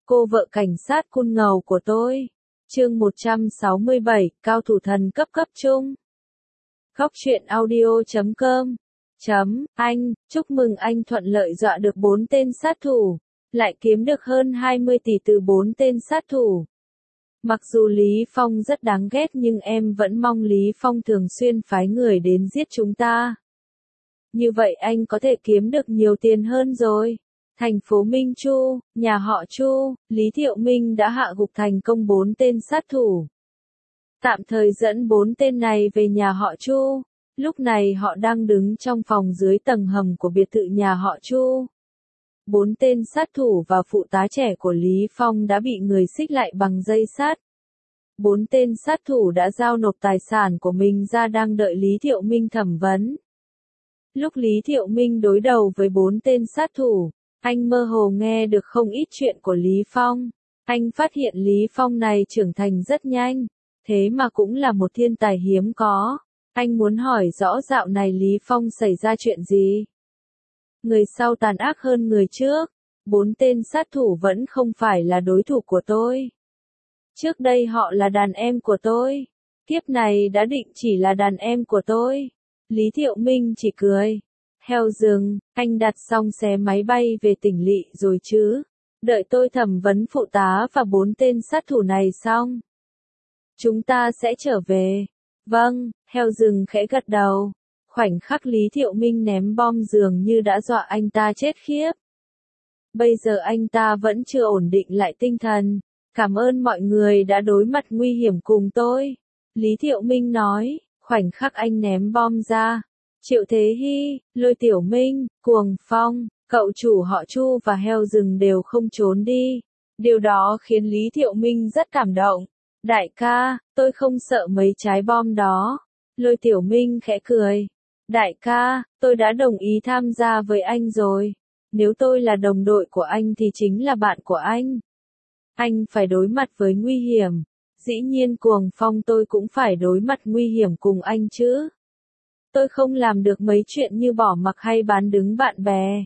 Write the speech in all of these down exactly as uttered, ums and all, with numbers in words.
Cô vợ cảnh sát cun ngầu của tôi. Chương một trăm sáu mươi bảy, cao thủ thần cấp cấp trung. Góc truyện audio chấm com. Chấm, anh, chúc mừng anh thuận lợi dọa được bốn tên sát thủ, lại kiếm được hơn hai mươi tỷ từ bốn tên sát thủ. Mặc dù Lý Phong rất đáng ghét nhưng em vẫn mong Lý Phong thường xuyên phái người đến giết chúng ta. Như vậy anh có thể kiếm được nhiều tiền hơn rồi. Thành phố Minh Chu, nhà họ Chu, Lý Thiệu Minh đã hạ gục thành công bốn tên sát thủ. Tạm thời dẫn bốn tên này về nhà họ Chu. Lúc này họ đang đứng trong phòng dưới tầng hầm của biệt thự nhà họ Chu. Bốn tên sát thủ và phụ tá trẻ của Lý Phong đã bị người xích lại bằng dây sắt. Bốn tên sát thủ đã giao nộp tài sản của mình ra đang đợi Lý Thiệu Minh thẩm vấn. Lúc Lý Thiệu Minh đối đầu với bốn tên sát thủ, anh mơ hồ nghe được không ít chuyện của Lý Phong. Anh phát hiện Lý Phong này trưởng thành rất nhanh, thế mà cũng là một thiên tài hiếm có. Anh muốn hỏi rõ dạo này Lý Phong xảy ra chuyện gì. Người sau tàn ác hơn người trước, bốn tên sát thủ vẫn không phải là đối thủ của tôi. Trước đây họ là đàn em của tôi, kiếp này đã định chỉ là đàn em của tôi. Lý Thiệu Minh chỉ cười. Heo rừng, anh đặt xong xe máy bay về tỉnh lỵ rồi chứ? Đợi tôi thẩm vấn phụ tá và bốn tên sát thủ này xong, chúng ta sẽ trở về. Vâng, heo rừng khẽ gật đầu. Khoảnh khắc Lý Thiệu Minh ném bom dường như đã dọa anh ta chết khiếp. Bây giờ anh ta vẫn chưa ổn định lại tinh thần. Cảm ơn mọi người đã đối mặt nguy hiểm cùng tôi. Lý Thiệu Minh nói, khoảnh khắc anh ném bom ra. Triệu Thế Hy, Lôi Tiểu Minh, Cuồng Phong, cậu chủ họ Chu và heo rừng đều không trốn đi. Điều đó khiến Lý Thiệu Minh rất cảm động. Đại ca, tôi không sợ mấy trái bom đó. Lôi Tiểu Minh khẽ cười. Đại ca, tôi đã đồng ý tham gia với anh rồi. Nếu tôi là đồng đội của anh thì chính là bạn của anh. Anh phải đối mặt với nguy hiểm. Dĩ nhiên Cuồng Phong tôi cũng phải đối mặt nguy hiểm cùng anh chứ. Tôi không làm được mấy chuyện như bỏ mặc hay bán đứng bạn bè.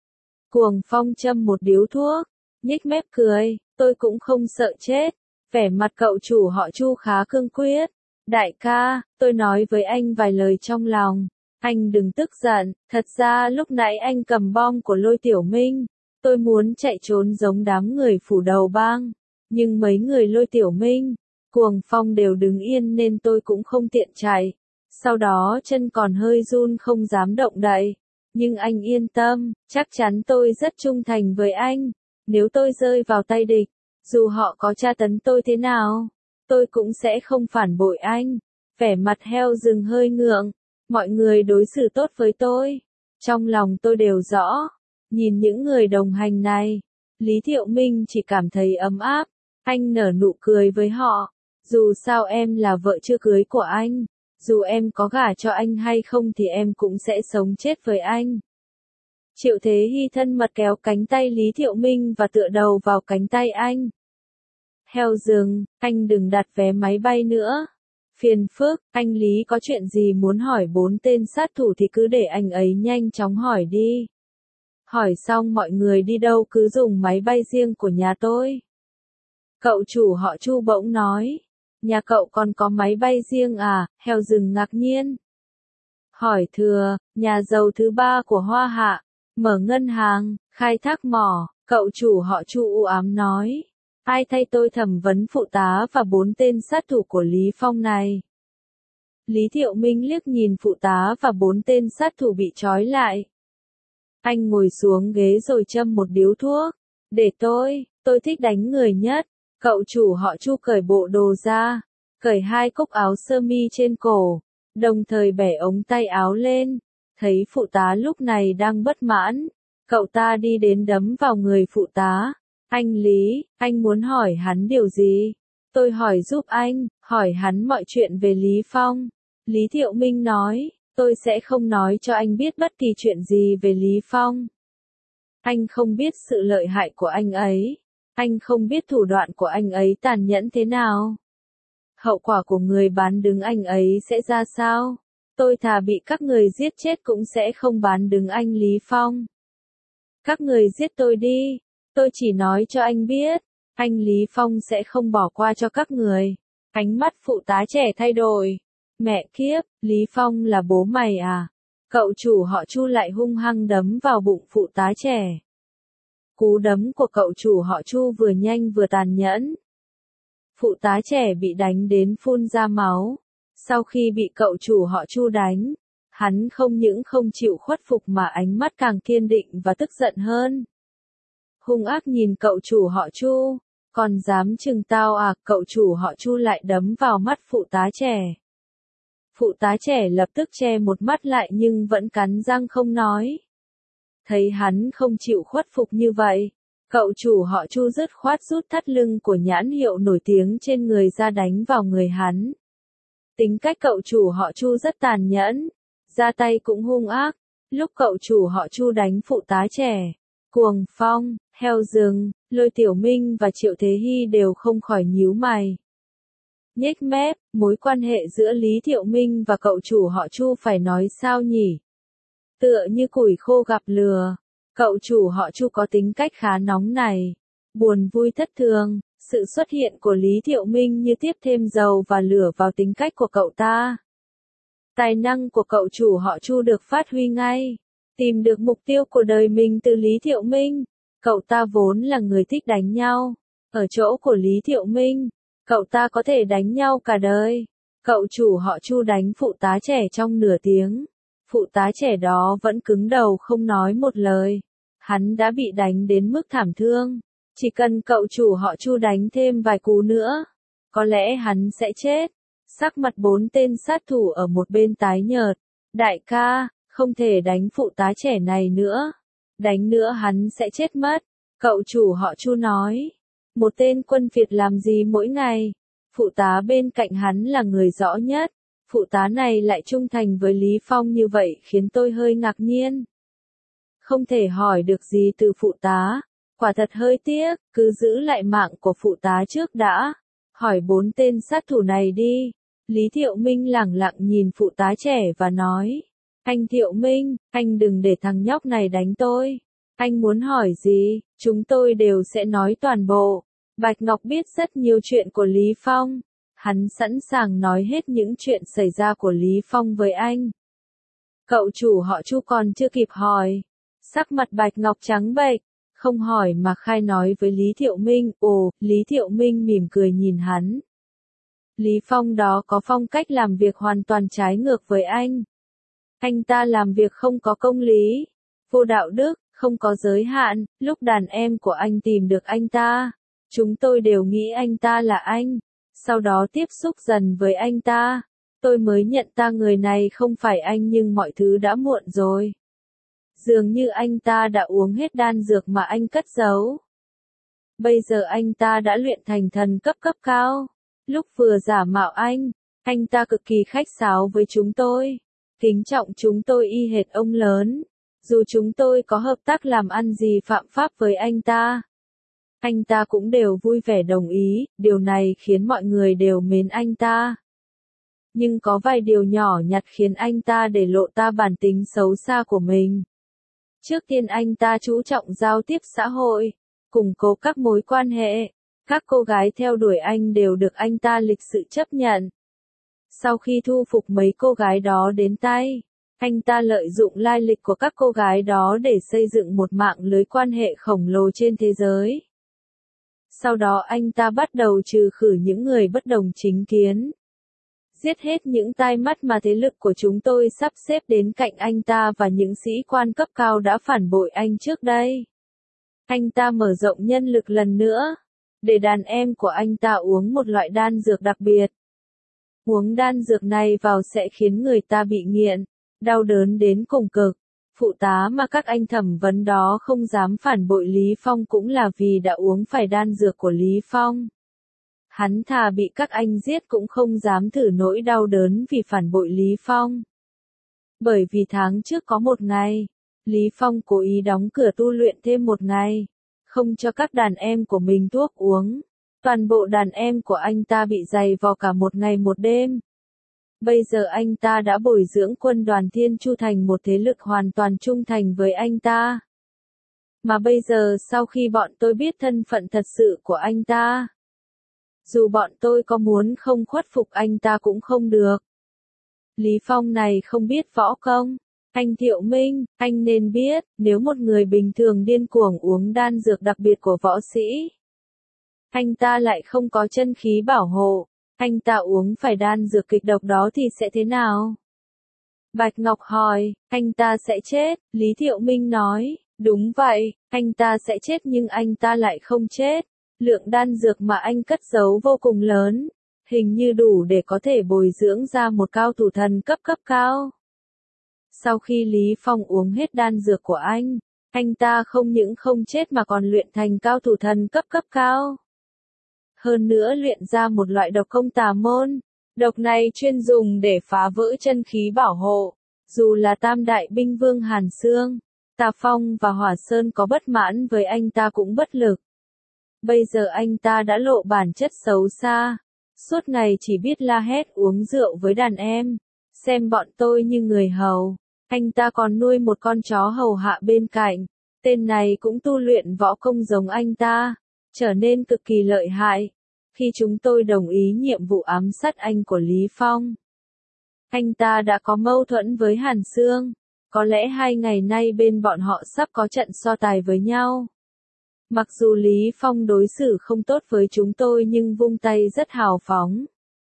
Cuồng Phong châm một điếu thuốc, nhếch mép cười, tôi cũng không sợ chết. Vẻ mặt cậu chủ họ Chu khá cương quyết. Đại ca, tôi nói với anh vài lời trong lòng. Anh đừng tức giận, thật ra lúc nãy anh cầm bom của Lôi Tiểu Minh. Tôi muốn chạy trốn giống đám người phủ đầu bang. Nhưng mấy người Lôi Tiểu Minh, Cuồng Phong đều đứng yên nên tôi cũng không tiện chạy. Sau đó chân còn hơi run không dám động đậy. Nhưng anh yên tâm, chắc chắn tôi rất trung thành với anh. Nếu tôi rơi vào tay địch, dù họ có tra tấn tôi thế nào, tôi cũng sẽ không phản bội anh. Vẻ mặt heo rừng hơi ngượng. Mọi người đối xử tốt với tôi. Trong lòng tôi đều rõ. Nhìn những người đồng hành này, Lý Thiệu Minh chỉ cảm thấy ấm áp. Anh nở nụ cười với họ. Dù sao em là vợ chưa cưới của anh. Dù em có gả cho anh hay không thì em cũng sẽ sống chết với anh. Triệu Thế Hy thân mật kéo cánh tay Lý Thiệu Minh và tựa đầu vào cánh tay anh. Heo rừng, anh đừng đặt vé máy bay nữa. Phiền phức, anh Lý có chuyện gì muốn hỏi bốn tên sát thủ thì cứ để anh ấy nhanh chóng hỏi đi. Hỏi xong mọi người đi đâu cứ dùng máy bay riêng của nhà tôi. Cậu chủ họ Chu bỗng nói. Nhà cậu còn có máy bay riêng à? Heo rừng ngạc nhiên. Hỏi thừa, nhà giàu thứ ba của Hoa Hạ, mở ngân hàng, khai thác mỏ, cậu chủ họ Chu u ám nói. Ai thay tôi thẩm vấn phụ tá và bốn tên sát thủ của Lý Phong này? Lý Thiệu Minh liếc nhìn phụ tá và bốn tên sát thủ bị trói lại. Anh ngồi xuống ghế rồi châm một điếu thuốc. Để tôi, tôi thích đánh người nhất. Cậu chủ họ Chu cởi bộ đồ ra, cởi hai cúc áo sơ mi trên cổ, đồng thời bẻ ống tay áo lên. Thấy phụ tá lúc này đang bất mãn, cậu ta đi đến đấm vào người phụ tá. Anh Lý, anh muốn hỏi hắn điều gì? Tôi hỏi giúp anh, hỏi hắn mọi chuyện về Lý Phong. Lý Thiệu Minh nói, tôi sẽ không nói cho anh biết bất kỳ chuyện gì về Lý Phong. Anh không biết sự lợi hại của anh ấy. Anh không biết thủ đoạn của anh ấy tàn nhẫn thế nào. Hậu quả của người bán đứng anh ấy sẽ ra sao? Tôi thà bị các người giết chết cũng sẽ không bán đứng anh Lý Phong. Các người giết tôi đi. Tôi chỉ nói cho anh biết, Anh Lý Phong sẽ không bỏ qua cho các người. Ánh mắt phụ tá trẻ thay đổi. Mẹ kiếp, Lý Phong là bố mày à? Cậu chủ họ Chu lại hung hăng đấm vào bụng phụ tá trẻ. Cú đấm của cậu chủ họ Chu vừa nhanh vừa tàn nhẫn. Phụ tá trẻ bị đánh đến phun ra máu. Sau khi bị cậu chủ họ Chu đánh, hắn không những không chịu khuất phục mà ánh mắt càng kiên định và tức giận hơn. Hung ác nhìn cậu chủ họ Chu, còn dám chừng tao à? Cậu chủ họ Chu lại đấm vào mắt phụ tá trẻ. Phụ tá trẻ lập tức che một mắt lại nhưng vẫn cắn răng không nói. Thấy hắn không chịu khuất phục như vậy, cậu chủ họ Chu dứt khoát rút thắt lưng của nhãn hiệu nổi tiếng trên người ra đánh vào người hắn. Tính cách cậu chủ họ Chu rất tàn nhẫn, ra tay cũng hung ác. Lúc cậu chủ họ Chu đánh phụ tá trẻ, Cuồng Phong, Heo Rừng, Lôi Tiểu Minh và Triệu Thế Hy đều không khỏi nhíu mày. Nhếch mép, mối quan hệ giữa Lý Thiệu Minh và cậu chủ họ Chu phải nói sao nhỉ? Tựa như củi khô gặp lửa. Cậu chủ họ Chu có tính cách khá nóng này, buồn vui thất thường. Sự xuất hiện của Lý Thiệu Minh như tiếp thêm dầu và lửa vào tính cách của cậu ta. Tài năng của cậu chủ họ Chu được phát huy ngay. Tìm được mục tiêu của đời mình từ Lý Thiệu Minh. Cậu ta vốn là người thích đánh nhau. Ở chỗ của Lý Thiệu Minh, cậu ta có thể đánh nhau cả đời. Cậu chủ họ Chu đánh phụ tá trẻ trong nửa tiếng. Phụ tá trẻ đó vẫn cứng đầu không nói một lời. Hắn đã bị đánh đến mức thảm thương. Chỉ cần cậu chủ họ Chu đánh thêm vài cú nữa, có lẽ hắn sẽ chết. Sắc mặt bốn tên sát thủ ở một bên tái nhợt. Đại ca, không thể đánh phụ tá trẻ này nữa. Đánh nữa hắn sẽ chết mất. Cậu chủ họ Chu nói. Một tên quân Việt làm gì mỗi ngày? Phụ tá bên cạnh hắn là người rõ nhất. Phụ tá này lại trung thành với Lý Phong như vậy khiến tôi hơi ngạc nhiên. Không thể hỏi được gì từ phụ tá. Quả thật hơi tiếc, cứ giữ lại mạng của phụ tá trước đã. Hỏi bốn tên sát thủ này đi. Lý Thiệu Minh lẳng lặng nhìn phụ tá trẻ và nói. Anh Thiệu Minh, anh đừng để thằng nhóc này đánh tôi. Anh muốn hỏi gì, chúng tôi đều sẽ nói toàn bộ. Bạch Ngọc biết rất nhiều chuyện của Lý Phong. Hắn sẵn sàng nói hết những chuyện xảy ra của Lý Phong với anh. Cậu chủ họ Chu còn chưa kịp hỏi. Sắc mặt Bạch Ngọc trắng bệch. Không hỏi mà khai nói với Lý Thiệu Minh. Ồ, Lý Thiệu Minh mỉm cười nhìn hắn. Lý Phong đó có phong cách làm việc hoàn toàn trái ngược với anh. Anh ta làm việc không có công lý, vô đạo đức, không có giới hạn. Lúc đàn em của anh tìm được anh ta, chúng tôi đều nghĩ anh ta là anh. Sau đó tiếp xúc dần với anh ta, tôi mới nhận ra người này không phải anh nhưng mọi thứ đã muộn rồi. Dường như anh ta đã uống hết đan dược mà anh cất giấu. Bây giờ anh ta đã luyện thành thần cấp cấp cao. Lúc vừa giả mạo anh, anh ta cực kỳ khách sáo với chúng tôi. Kính trọng chúng tôi y hệt ông lớn. Dù chúng tôi có hợp tác làm ăn gì phạm pháp với anh ta, anh ta cũng đều vui vẻ đồng ý. Điều này khiến mọi người đều mến anh ta. Nhưng có vài điều nhỏ nhặt khiến anh ta để lộ ra bản tính xấu xa của mình. Trước tiên anh ta chú trọng giao tiếp xã hội, củng cố các mối quan hệ. Các cô gái theo đuổi anh đều được anh ta lịch sự chấp nhận. Sau khi thu phục mấy cô gái đó đến tay, anh ta lợi dụng lai lịch của các cô gái đó để xây dựng một mạng lưới quan hệ khổng lồ trên thế giới. Sau đó anh ta bắt đầu trừ khử những người bất đồng chính kiến. Giết hết những tai mắt mà thế lực của chúng tôi sắp xếp đến cạnh anh ta và những sĩ quan cấp cao đã phản bội anh trước đây. Anh ta mở rộng nhân lực lần nữa, để đàn em của anh ta uống một loại đan dược đặc biệt. Uống đan dược này vào sẽ khiến người ta bị nghiện, đau đớn đến cùng cực. Phụ tá mà các anh thẩm vấn đó không dám phản bội Lý Phong cũng là vì đã uống phải đan dược của Lý Phong. Hắn thà bị các anh giết cũng không dám thử nỗi đau đớn vì phản bội Lý Phong. Bởi vì tháng trước có một ngày, Lý Phong cố ý đóng cửa tu luyện thêm một ngày, không cho các đàn em của mình thuốc uống. Toàn bộ đàn em của anh ta bị giày vò cả một ngày một đêm. Bây giờ anh ta đã bồi dưỡng quân đoàn Thiên Chu thành một thế lực hoàn toàn trung thành với anh ta. Mà bây giờ sau khi bọn tôi biết thân phận thật sự của anh ta, dù bọn tôi có muốn không khuất phục anh ta cũng không được. Lý Phong này không biết võ công. Anh Thiệu Minh, anh nên biết, nếu một người bình thường điên cuồng uống đan dược đặc biệt của võ sĩ, anh ta lại không có chân khí bảo hộ, anh ta uống phải đan dược kịch độc đó thì sẽ thế nào? Bạch Ngọc hỏi, anh ta sẽ chết, Lý Thiệu Minh nói, đúng vậy, anh ta sẽ chết nhưng anh ta lại không chết. Lượng đan dược mà anh cất giấu vô cùng lớn, hình như đủ để có thể bồi dưỡng ra một cao thủ thần cấp cấp cao. Sau khi Lý Phong uống hết đan dược của anh, anh ta không những không chết mà còn luyện thành cao thủ thần cấp cấp cao. Hơn nữa luyện ra một loại độc công tà môn. Độc này chuyên dùng để phá vỡ chân khí bảo hộ. Dù là tam đại binh vương Hàn Xương, Tà Phong và Hỏa Sơn có bất mãn với anh ta cũng bất lực. Bây giờ anh ta đã lộ bản chất xấu xa. Suốt ngày chỉ biết la hét uống rượu với đàn em. Xem bọn tôi như người hầu. Anh ta còn nuôi một con chó hầu hạ bên cạnh. Tên này cũng tu luyện võ công giống anh ta, trở nên cực kỳ lợi hại. Khi chúng tôi đồng ý nhiệm vụ ám sát anh của Lý Phong, anh ta đã có mâu thuẫn với Hàn Xương. Có lẽ hai ngày nay bên bọn họ sắp có trận so tài với nhau. Mặc dù Lý Phong đối xử không tốt với chúng tôi nhưng vung tay rất hào phóng.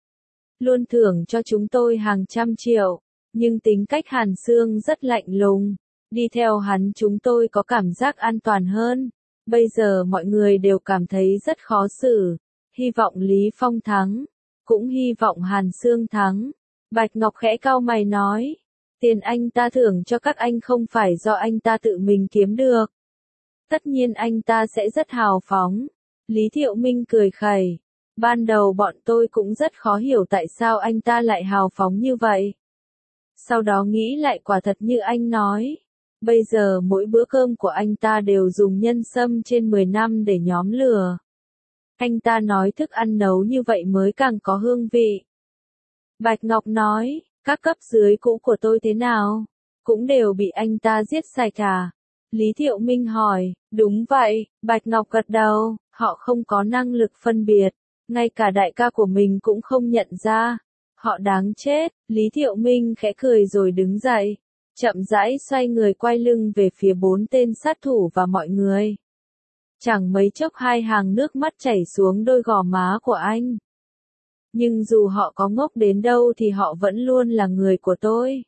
Luôn thưởng cho chúng tôi hàng trăm triệu. Nhưng tính cách Hàn Xương rất lạnh lùng. Đi theo hắn chúng tôi có cảm giác an toàn hơn. Bây giờ mọi người đều cảm thấy rất khó xử. Hy vọng Lý Phong thắng. Cũng hy vọng Hàn Xương thắng. Bạch Ngọc khẽ cau mày nói. Tiền anh ta thưởng cho các anh không phải do anh ta tự mình kiếm được. Tất nhiên anh ta sẽ rất hào phóng. Lý Thiệu Minh cười khẩy. Ban đầu bọn tôi cũng rất khó hiểu tại sao anh ta lại hào phóng như vậy. Sau đó nghĩ lại quả thật như anh nói. Bây giờ mỗi bữa cơm của anh ta đều dùng nhân sâm trên mười năm để nhóm lửa. Anh ta nói thức ăn nấu như vậy mới càng có hương vị. Bạch Ngọc nói, các cấp dưới cũ của tôi thế nào? Cũng đều bị anh ta giết sạch à? Lý Thiệu Minh hỏi, đúng vậy, Bạch Ngọc gật đầu, họ không có năng lực phân biệt. Ngay cả đại ca của mình cũng không nhận ra. Họ đáng chết, Lý Thiệu Minh khẽ cười rồi đứng dậy. Chậm rãi xoay người quay lưng về phía bốn tên sát thủ và mọi người. Chẳng mấy chốc hai hàng nước mắt chảy xuống đôi gò má của anh. Nhưng dù họ có ngốc đến đâu thì họ vẫn luôn là người của tôi.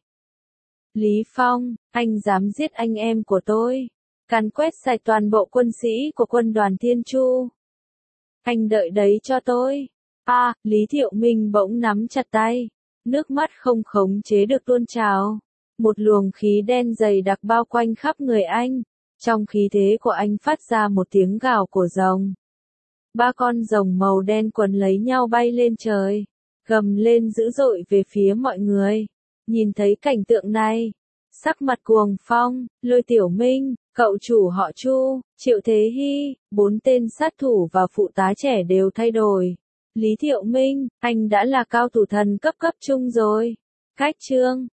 Lý Phong, anh dám giết anh em của tôi. Càn quét sạch toàn bộ quân sĩ của quân đoàn Thiên Chu. Anh đợi đấy cho tôi. À, Lý Thiệu Minh bỗng nắm chặt tay. Nước mắt không khống chế được tuôn trào. Một luồng khí đen dày đặc bao quanh khắp người anh. Trong khí thế của anh phát ra một tiếng gào của rồng. Ba con rồng màu đen quấn lấy nhau bay lên trời. Gầm lên dữ dội về phía mọi người. Nhìn thấy cảnh tượng này. Sắc mặt Cuồng Phong, Lôi Tiểu Minh, cậu chủ họ Chu, Triệu Thế Hy, bốn tên sát thủ và phụ tá trẻ đều thay đổi. Lý Thiệu Minh, anh đã là cao thủ thần cấp cấp trung rồi. Cách chương